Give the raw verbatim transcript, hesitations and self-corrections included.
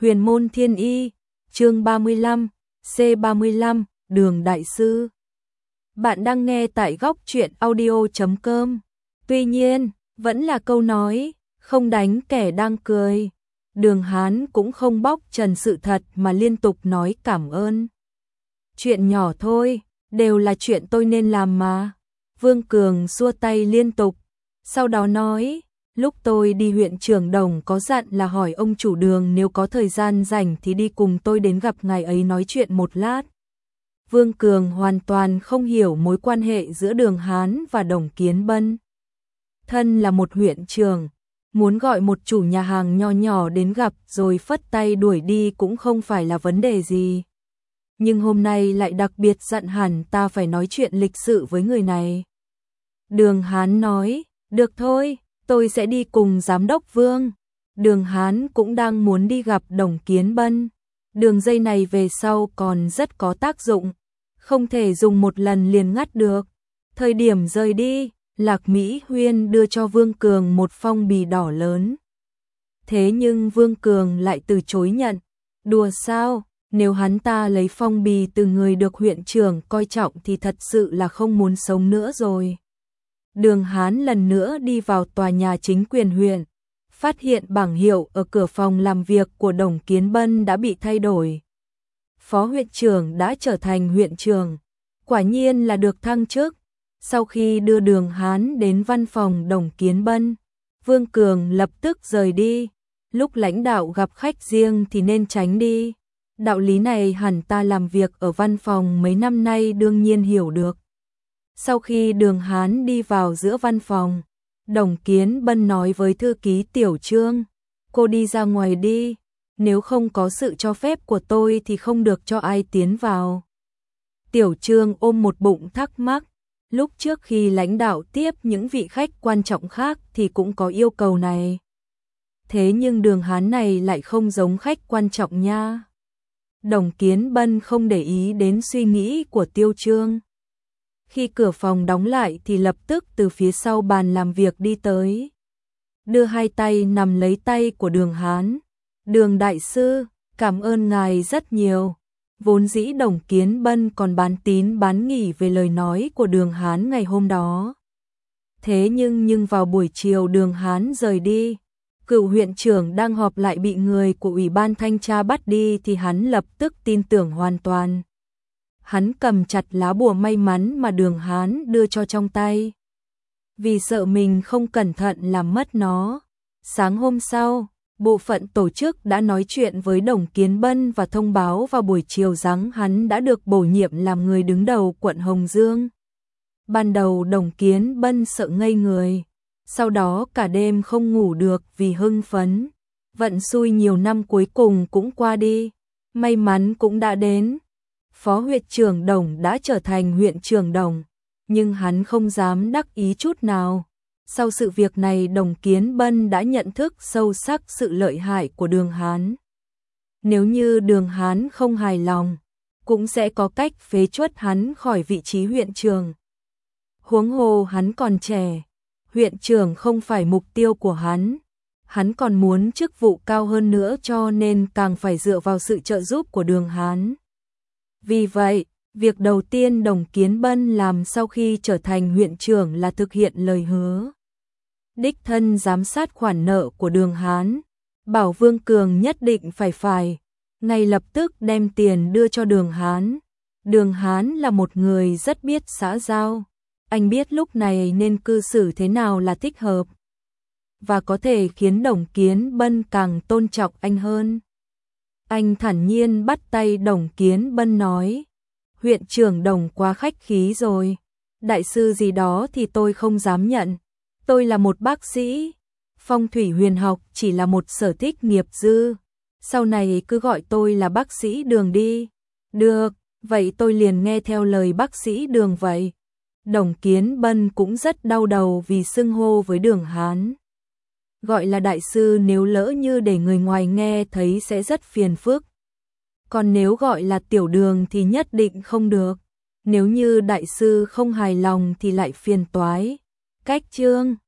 Huyền môn thiên y, chương ba mươi lăm, C ba mươi lăm, Đường Đại Sư. Bạn đang nghe tại góc truyện audio chấm com. Tuy nhiên, vẫn là câu nói, không đánh kẻ đang cười. Đường Hán cũng không bóc trần sự thật mà liên tục nói cảm ơn. Chuyện nhỏ thôi, đều là chuyện tôi nên làm mà. Vương Cường xua tay liên tục, sau đó nói, lúc tôi đi huyện Trường Đồng có dặn là hỏi ông chủ Đường nếu có thời gian rảnh thì đi cùng tôi đến gặp ngài ấy nói chuyện một lát. Vương Cường hoàn toàn không hiểu mối quan hệ giữa Đường Hán và Đồng Kiến Bân. Thân là một huyện trưởng, muốn gọi một chủ nhà hàng nho nhỏ đến gặp rồi phất tay đuổi đi cũng không phải là vấn đề gì. Nhưng hôm nay lại đặc biệt dặn hẳn ta phải nói chuyện lịch sự với người này. Đường Hán nói, được thôi, tôi sẽ đi cùng giám đốc Vương. Đường Hán cũng đang muốn đi gặp Đồng Kiến Bân. Đường dây này về sau còn rất có tác dụng, không thể dùng một lần liền ngắt được. Thời điểm rời đi, Lạc Mỹ Huyên đưa cho Vương Cường một phong bì đỏ lớn. Thế nhưng Vương Cường lại từ chối nhận. Đùa sao, nếu hắn ta lấy phong bì từ người được huyện trưởng coi trọng thì thật sự là không muốn sống nữa rồi. Đường Hán lần nữa đi vào tòa nhà chính quyền huyện, phát hiện bảng hiệu ở cửa phòng làm việc của Đồng Kiến Bân đã bị thay đổi. Phó huyện trưởng đã trở thành huyện trưởng, quả nhiên là được thăng chức. Sau khi đưa Đường Hán đến văn phòng Đồng Kiến Bân, Vương Cường lập tức rời đi. Lúc lãnh đạo gặp khách riêng thì nên tránh đi. Đạo lý này hẳn ta làm việc ở văn phòng mấy năm nay đương nhiên hiểu được. Sau khi Đường Hán đi vào giữa văn phòng, Đồng Kiến Bân nói với thư ký Tiểu Trương, cô đi ra ngoài đi, nếu không có sự cho phép của tôi thì không được cho ai tiến vào. Tiểu Trương ôm một bụng thắc mắc, lúc trước khi lãnh đạo tiếp những vị khách quan trọng khác thì cũng có yêu cầu này. Thế nhưng Đường Hán này lại không giống khách quan trọng nha. Đồng Kiến Bân không để ý đến suy nghĩ của Tiêu Trương. Khi cửa phòng đóng lại thì lập tức từ phía sau bàn làm việc đi tới. Đưa hai tay nắm lấy tay của Đường Hán. Đường Đại Sư, cảm ơn ngài rất nhiều. Vốn dĩ Đồng Kiến Bân còn bán tín bán nghi về lời nói của Đường Hán ngày hôm đó. Thế nhưng nhưng vào buổi chiều Đường Hán rời đi, cựu huyện trưởng đang họp lại bị người của Ủy ban Thanh tra bắt đi thì hắn lập tức tin tưởng hoàn toàn. Hắn cầm chặt lá bùa may mắn mà Đường Hán đưa cho trong tay, vì sợ mình không cẩn thận làm mất nó. Sáng hôm sau, bộ phận tổ chức đã nói chuyện với Đồng Kiến Bân và thông báo vào buổi chiều rằng hắn đã được bổ nhiệm làm người đứng đầu quận Hồng Dương. Ban đầu Đồng Kiến Bân sợ ngây người, sau đó cả đêm không ngủ được vì hưng phấn. Vận xui nhiều năm cuối cùng cũng qua đi, may mắn cũng đã đến. Phó huyện trưởng Đồng đã trở thành huyện trưởng Đồng, nhưng hắn không dám đắc ý chút nào. Sau sự việc này Đồng Kiến Bân đã nhận thức sâu sắc sự lợi hại của Đường Hán. Nếu như Đường Hán không hài lòng, cũng sẽ có cách phế truất hắn khỏi vị trí huyện trưởng. Huống hồ hắn còn trẻ, huyện trưởng không phải mục tiêu của hắn. Hắn còn muốn chức vụ cao hơn nữa cho nên càng phải dựa vào sự trợ giúp của Đường Hán. Vì vậy, việc đầu tiên Đồng Kiến Bân làm sau khi trở thành huyện trưởng là thực hiện lời hứa. Đích thân giám sát khoản nợ của Đường Hán, bảo Vương Cường nhất định phải phải, ngay lập tức đem tiền đưa cho Đường Hán. Đường Hán là một người rất biết xã giao, anh biết lúc này nên cư xử thế nào là thích hợp, và có thể khiến Đồng Kiến Bân càng tôn trọng anh hơn. Anh thản nhiên bắt tay Đồng Kiến Bân nói, huyện trưởng Đồng quá khách khí rồi, đại sư gì đó thì tôi không dám nhận, tôi là một bác sĩ, phong thủy huyền học chỉ là một sở thích nghiệp dư, sau này cứ gọi tôi là bác sĩ Đường đi. Được, vậy tôi liền nghe theo lời bác sĩ Đường vậy. Đồng Kiến Bân cũng rất đau đầu vì xưng hô với Đường Hán. Gọi là đại sư nếu lỡ như để người ngoài nghe thấy sẽ rất phiền phức. Còn nếu gọi là tiểu Đường thì nhất định không được. Nếu như đại sư không hài lòng thì lại phiền toái. Cách chương